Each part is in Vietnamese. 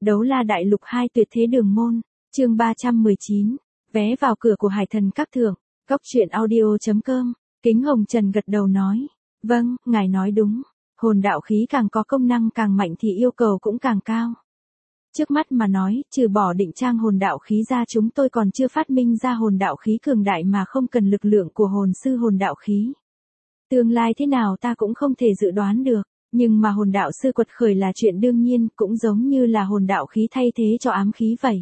Đấu La Đại Lục 2 Tuyệt Thế Đường Môn, chương 319, vé vào cửa của Hải Thần Các Thượng, Cốc Truyện Audio.com, Kính Hồng Trần gật đầu nói, vâng, ngài nói đúng, hồn đạo khí càng có công năng càng mạnh thì yêu cầu cũng càng cao. Trước mắt mà nói, trừ bỏ định trang hồn đạo khí ra chúng tôi còn chưa phát minh ra hồn đạo khí cường đại mà không cần lực lượng của hồn sư hồn đạo khí. Tương lai thế nào ta cũng không thể dự đoán được, nhưng mà hồn đạo sư quật khởi là chuyện đương nhiên, cũng giống như là hồn đạo khí thay thế cho ám khí vậy.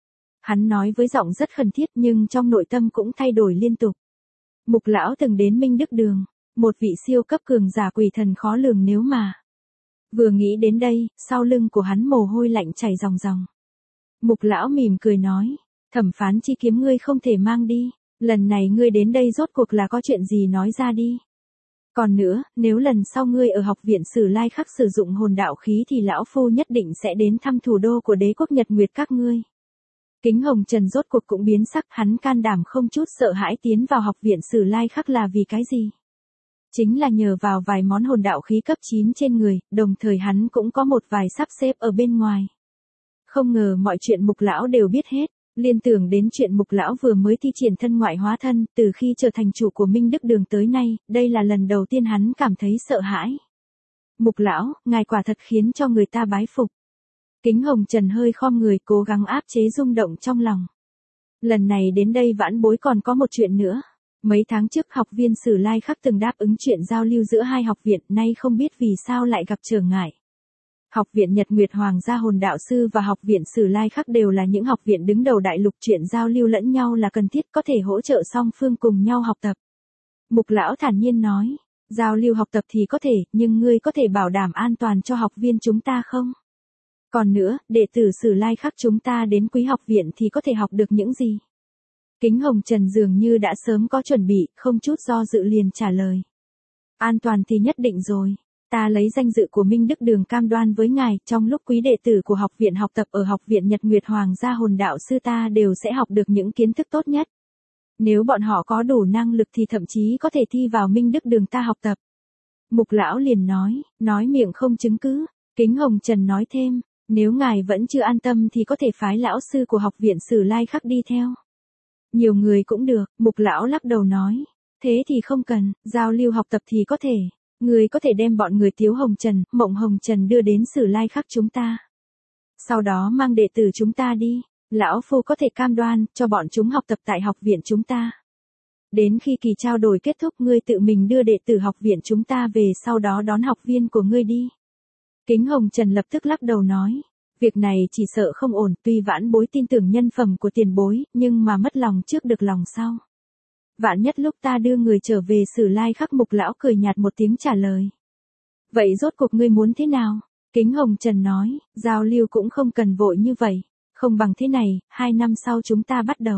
Hắn nói với giọng rất khẩn thiết nhưng trong nội tâm cũng thay đổi liên tục. Mục lão từng đến Minh Đức Đường, một vị siêu cấp cường giả quỷ thần khó lường nếu mà. Vừa nghĩ đến đây, sau lưng của hắn mồ hôi lạnh chảy ròng ròng. Mục lão mỉm cười nói, thẩm phán chi kiếm ngươi không thể mang đi, lần này ngươi đến đây rốt cuộc là có chuyện gì nói ra đi. Còn nữa, nếu lần sau ngươi ở học viện Sử Lai Khắc sử dụng hồn đạo khí thì lão phu nhất định sẽ đến thăm thủ đô của đế quốc Nhật Nguyệt các ngươi. Kính Hồng Trần rốt cuộc cũng biến sắc, hắn can đảm không chút sợ hãi tiến vào học viện Sử Lai Khắc là vì cái gì? Chính là nhờ vào vài món hồn đạo khí cấp 9 trên người, đồng thời hắn cũng có một vài sắp xếp ở bên ngoài. Không ngờ mọi chuyện mục lão đều biết hết, liên tưởng đến chuyện mục lão vừa mới thi triển thân ngoại hóa thân, từ khi trở thành chủ của Minh Đức Đường tới nay, đây là lần đầu tiên hắn cảm thấy sợ hãi. Mục lão, ngài quả thật khiến cho người ta bái phục. Kính Hồng Trần hơi khom người cố gắng áp chế rung động trong lòng. Lần này đến đây vãn bối còn có một chuyện nữa. Mấy tháng trước học viên Sử Lai Khắc từng đáp ứng chuyện giao lưu giữa hai học viện, nay không biết vì sao lại gặp trở ngại. Học viện Nhật Nguyệt Hoàng gia hồn đạo sư và học viện Sử Lai Khắc đều là những học viện đứng đầu đại lục, chuyện giao lưu lẫn nhau là cần thiết, có thể hỗ trợ song phương cùng nhau học tập. Mục lão thản nhiên nói, giao lưu học tập thì có thể, nhưng ngươi có thể bảo đảm an toàn cho học viên chúng ta không? Còn nữa, đệ tử Sử Lai Khắc chúng ta đến quý học viện thì có thể học được những gì? Kính Hồng Trần dường như đã sớm có chuẩn bị, không chút do dự liền trả lời. An toàn thì nhất định rồi. Ta lấy danh dự của Minh Đức Đường cam đoan với ngài, trong lúc quý đệ tử của học viện học tập ở học viện Nhật Nguyệt Hoàng gia hồn đạo sư ta đều sẽ học được những kiến thức tốt nhất. Nếu bọn họ có đủ năng lực thì thậm chí có thể thi vào Minh Đức Đường ta học tập. Mục lão liền nói miệng không chứng cứ. Kính Hồng Trần nói thêm, nếu ngài vẫn chưa an tâm thì có thể phái lão sư của học viện Sử Lai Khắc đi theo. Nhiều người cũng được, mục lão lắc đầu nói. Thế thì không cần, giao lưu học tập thì có thể. Người có thể đem bọn người Tiếu Hồng Trần, Mộng Hồng Trần đưa đến Sử Lai Khắc chúng ta. Sau đó mang đệ tử chúng ta đi. Lão phu có thể cam đoan, cho bọn chúng học tập tại học viện chúng ta. Đến khi kỳ trao đổi kết thúc ngươi tự mình đưa đệ tử học viện chúng ta về, sau đó đón học viên của ngươi đi. Kính Hồng Trần lập tức lắc đầu nói. Việc này chỉ sợ không ổn, tuy vãn bối tin tưởng nhân phẩm của tiền bối, nhưng mà mất lòng trước được lòng sau. Vạn nhất lúc ta đưa người trở về Sử Lai Khắc, mục lão cười nhạt một tiếng trả lời. Vậy rốt cuộc ngươi muốn thế nào? Kính Hồng Trần nói, giao lưu cũng không cần vội như vậy, không bằng thế này, 2 năm sau chúng ta bắt đầu.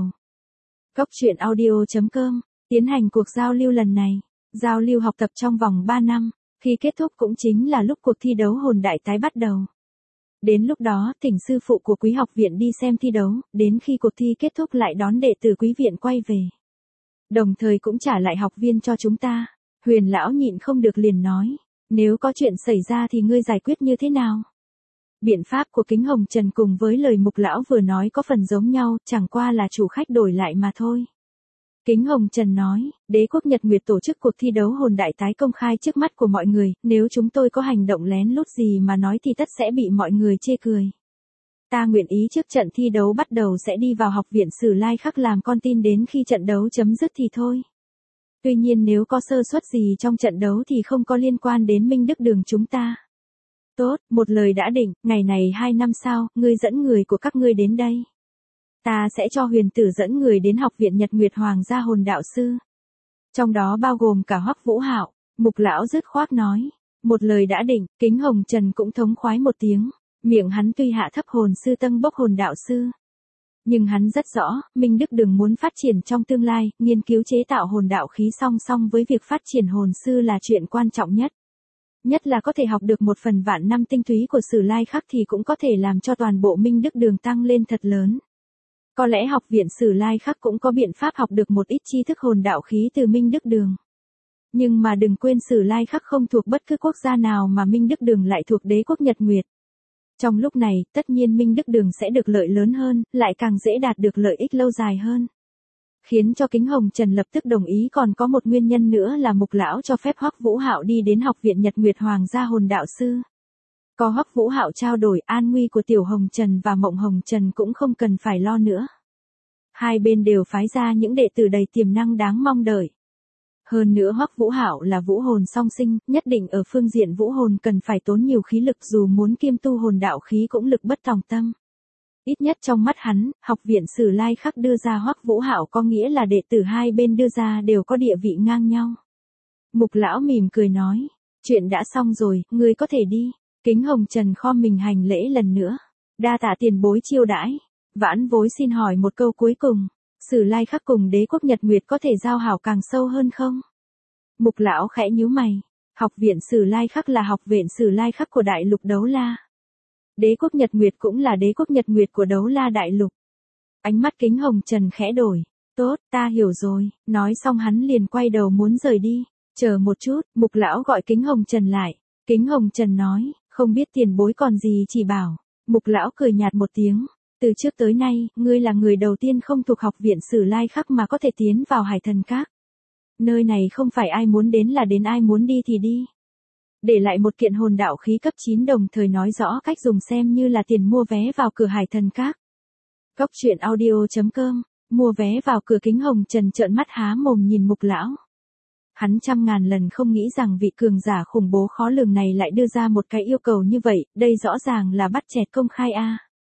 Cốc Truyện Audio.com, tiến hành cuộc giao lưu lần này, giao lưu học tập trong vòng 3 năm, khi kết thúc cũng chính là lúc cuộc thi đấu hồn đại tái bắt đầu. Đến lúc đó, thỉnh sư phụ của quý học viện đi xem thi đấu, đến khi cuộc thi kết thúc lại đón đệ tử quý viện quay về. Đồng thời cũng trả lại học viên cho chúng ta. Huyền lão nhịn không được liền nói, nếu có chuyện xảy ra thì ngươi giải quyết như thế nào? Biện pháp của Kính Hồng Trần cùng với lời mục lão vừa nói có phần giống nhau, chẳng qua là chủ khách đổi lại mà thôi. Kính Hồng Trần nói, đế quốc Nhật Nguyệt tổ chức cuộc thi đấu hồn đại tái công khai trước mắt của mọi người, nếu chúng tôi có hành động lén lút gì mà nói thì tất sẽ bị mọi người chê cười. Ta nguyện ý trước trận thi đấu bắt đầu sẽ đi vào học viện Sử Lai Khắc làm con tin đến khi trận đấu chấm dứt thì thôi. Tuy nhiên nếu có sơ suất gì trong trận đấu thì không có liên quan đến Minh Đức Đường chúng ta. Tốt, một lời đã định, ngày này 2 năm sau, ngươi dẫn người của các ngươi đến đây. Ta sẽ cho Huyền Tử dẫn người đến học viện Nhật Nguyệt Hoàng gia hồn đạo sư. Trong đó bao gồm cả Hoắc Vũ Hạo. Mục lão dứt khoát nói. Một lời đã định, Kính Hồng Trần cũng thống khoái một tiếng. Miệng hắn tuy hạ thấp hồn sư tâng bốc hồn đạo sư. Nhưng hắn rất rõ, Minh Đức Đường muốn phát triển trong tương lai, nghiên cứu chế tạo hồn đạo khí song song với việc phát triển hồn sư là chuyện quan trọng nhất. Nhất là có thể học được 1/1000 năm tinh túy của Sử Lai Khắc thì cũng có thể làm cho toàn bộ Minh Đức Đường tăng lên thật lớn. Có lẽ học viện Sử Lai Khắc cũng có biện pháp học được một ít tri thức hồn đạo khí từ Minh Đức Đường. Nhưng mà đừng quên Sử Lai Khắc không thuộc bất cứ quốc gia nào mà Minh Đức Đường lại thuộc đế quốc Nhật Nguyệt. Trong lúc này, tất nhiên Minh Đức Đường sẽ được lợi lớn hơn, lại càng dễ đạt được lợi ích lâu dài hơn. Khiến cho Kính Hồng Trần lập tức đồng ý, còn có một nguyên nhân nữa là Mục lão cho phép Hoắc Vũ Hạo đi đến học viện Nhật Nguyệt Hoàng gia hồn đạo sư. Có Hoắc Vũ Hạo trao đổi, an nguy của Tiểu Hồng Trần và Mộng Hồng Trần cũng không cần phải lo nữa. Hai bên đều phái ra những đệ tử đầy tiềm năng đáng mong đợi. Hơn nữa Hoắc Vũ Hạo là vũ hồn song sinh, nhất định ở phương diện vũ hồn cần phải tốn nhiều khí lực, dù muốn kiêm tu hồn đạo khí cũng lực bất tòng tâm. Ít nhất trong mắt hắn, học viện Sử Lai Khắc đưa ra Hoắc Vũ Hạo có nghĩa là đệ tử hai bên đưa ra đều có địa vị ngang nhau. Mục lão mỉm cười nói, chuyện đã xong rồi, ngươi có thể đi. Kính Hồng Trần khom mình hành lễ lần nữa. Đa tạ tiền bối chiêu đãi. Vãn bối xin hỏi một câu cuối cùng. Sử Lai Khắc cùng Đế quốc Nhật Nguyệt có thể giao hảo càng sâu hơn không? Mục lão khẽ nhíu mày. Học viện Sử Lai Khắc là học viện Sử Lai Khắc của Đại Lục Đấu La. Đế quốc Nhật Nguyệt cũng là Đế quốc Nhật Nguyệt của Đấu La Đại Lục. Ánh mắt Kính Hồng Trần khẽ đổi. Tốt, ta hiểu rồi. Nói xong hắn liền quay đầu muốn rời đi. Chờ một chút, Mục lão gọi Kính Hồng Trần lại. Kính Hồng Trần nói, không biết tiền bối còn gì chỉ bảo. Mục lão cười nhạt một tiếng. Từ trước tới nay, ngươi là người đầu tiên không thuộc học viện Sử Lai Khắc mà có thể tiến vào Hải Thần Các. Nơi này không phải ai muốn đến là đến, ai muốn đi thì đi. Để lại một kiện hồn đạo khí cấp 9 đồng thời nói rõ cách dùng xem như là tiền mua vé vào cửa Hải Thần Các. Cốc truyện audio.com, mua vé vào cửa. Kính Hồng Trần trợn mắt há mồm nhìn Mục lão. Hắn trăm ngàn lần không nghĩ rằng vị cường giả khủng bố khó lường này lại đưa ra một cái yêu cầu như vậy, đây rõ ràng là bắt chẹt công khai a.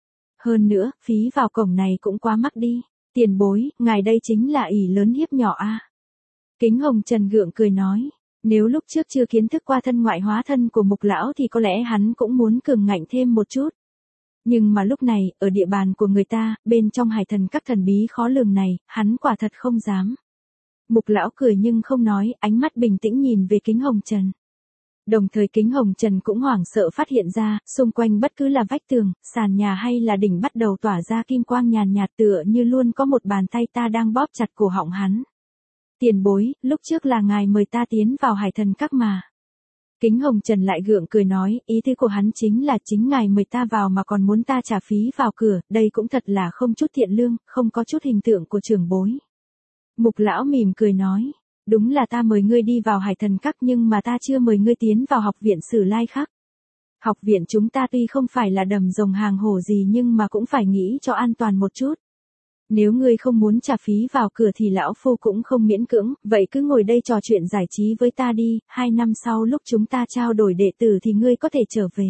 Hơn nữa, phí vào cổng này cũng quá mắc đi. Tiền bối, ngài đây chính là ỷ lớn hiếp nhỏ a. Kính Hồng Trần gượng cười nói, nếu lúc trước chưa kiến thức qua thân ngoại hóa thân của Mục lão thì có lẽ hắn cũng muốn cường ngạnh thêm một chút. Nhưng mà lúc này, ở địa bàn của người ta, bên trong Hải Thần Các thần bí khó lường này, hắn quả thật không dám. Mục lão cười nhưng không nói, ánh mắt bình tĩnh nhìn về Kính Hồng Trần. Đồng thời Kính Hồng Trần cũng hoảng sợ phát hiện ra, xung quanh bất cứ là vách tường, sàn nhà hay là đỉnh bắt đầu tỏa ra kim quang nhàn nhạt, tựa như luôn có một bàn tay ta đang bóp chặt cổ họng hắn. Tiền bối, lúc trước là ngài mời ta tiến vào Hải Thần Các mà. Kính Hồng Trần lại gượng cười nói, ý tứ của hắn chính là chính ngài mời ta vào mà còn muốn ta trả phí vào cửa, đây cũng thật là không chút thiện lương, không có chút hình tượng của trưởng bối. Mục lão mỉm cười nói, đúng là ta mời ngươi đi vào Hải Thần Các nhưng mà ta chưa mời ngươi tiến vào học viện Sử Lai Khắc. Học viện chúng ta tuy không phải là đầm rồng hàng hổ gì nhưng mà cũng phải nghĩ cho an toàn một chút. Nếu ngươi không muốn trả phí vào cửa thì lão phu cũng không miễn cưỡng, vậy cứ ngồi đây trò chuyện giải trí với ta đi, 2 năm sau lúc chúng ta trao đổi đệ tử thì ngươi có thể trở về.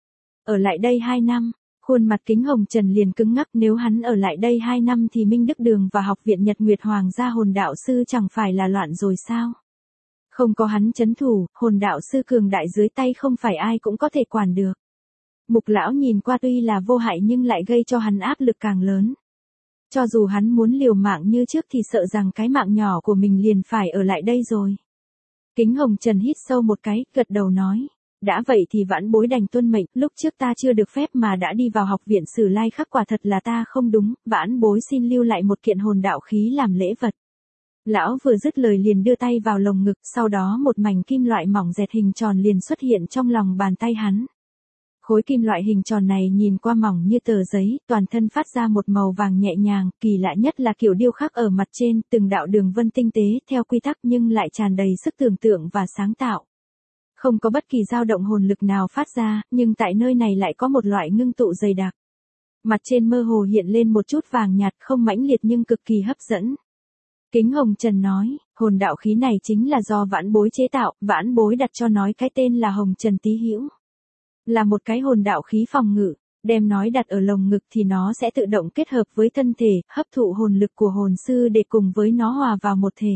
Ở lại đây 2 năm, khuôn mặt Kính Hồng Trần liền cứng ngắc, nếu hắn ở lại đây 2 năm thì Minh Đức Đường và học viện Nhật Nguyệt Hoàng gia hồn đạo sư chẳng phải là loạn rồi sao? Không có hắn chấn thủ, hồn đạo sư cường đại dưới tay không phải ai cũng có thể quản được. Mục lão nhìn qua tuy là vô hại nhưng lại gây cho hắn áp lực càng lớn. Cho dù hắn muốn liều mạng như trước thì sợ rằng cái mạng nhỏ của mình liền phải ở lại đây rồi. Kính Hồng Trần hít sâu một cái, gật đầu nói. Đã vậy thì vãn bối đành tuân mệnh, lúc trước ta chưa được phép mà đã đi vào học viện Sử Lai Khắc, quả thật là ta không đúng, vãn bối xin lưu lại một kiện hồn đạo khí làm lễ vật. Lão vừa dứt lời liền đưa tay vào lồng ngực, sau đó một mảnh kim loại mỏng dẹt hình tròn liền xuất hiện trong lòng bàn tay hắn. Khối kim loại hình tròn này nhìn qua mỏng như tờ giấy, toàn thân phát ra một màu vàng nhẹ nhàng, kỳ lạ nhất là kiểu điêu khắc ở mặt trên, từng đạo đường vân tinh tế, theo quy tắc nhưng lại tràn đầy sức tưởng tượng và sáng tạo. Không có bất kỳ dao động hồn lực nào phát ra, nhưng tại nơi này lại có một loại ngưng tụ dày đặc. Mặt trên mơ hồ hiện lên một chút vàng nhạt, không mãnh liệt nhưng cực kỳ hấp dẫn. Kính Hồng Trần nói, hồn đạo khí này chính là do vãn bối chế tạo, vãn bối đặt cho nói cái tên là Hồng Trần Tý Hữu. Là một cái hồn đạo khí phòng ngự, đem nói đặt ở lồng ngực thì nó sẽ tự động kết hợp với thân thể, hấp thụ hồn lực của hồn sư để cùng với nó hòa vào một thể.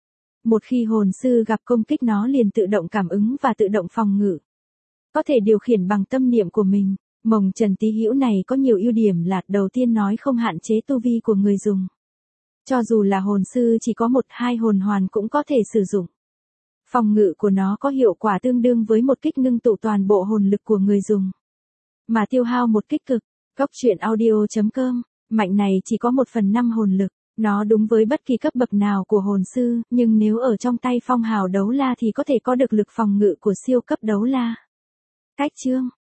Một khi hồn sư gặp công kích nó liền tự động cảm ứng và tự động phòng ngự. Có thể điều khiển bằng tâm niệm của mình. Hồng Trần Tý Hữu này có nhiều ưu điểm là, đầu tiên nói không hạn chế tu vi của người dùng. Cho dù là hồn sư chỉ có 1-2 hồn hoàn cũng có thể sử dụng. Phòng ngự của nó có hiệu quả tương đương với một kích ngưng tụ toàn bộ hồn lực của người dùng. Mà tiêu hao một kích cực. Cốc truyện audio.com, mạnh này chỉ có 1/5 hồn lực. Nó đúng với bất kỳ cấp bậc nào của hồn sư, nhưng nếu ở trong tay phong hào đấu la thì có thể có được lực phòng ngự của siêu cấp đấu la. Cách chương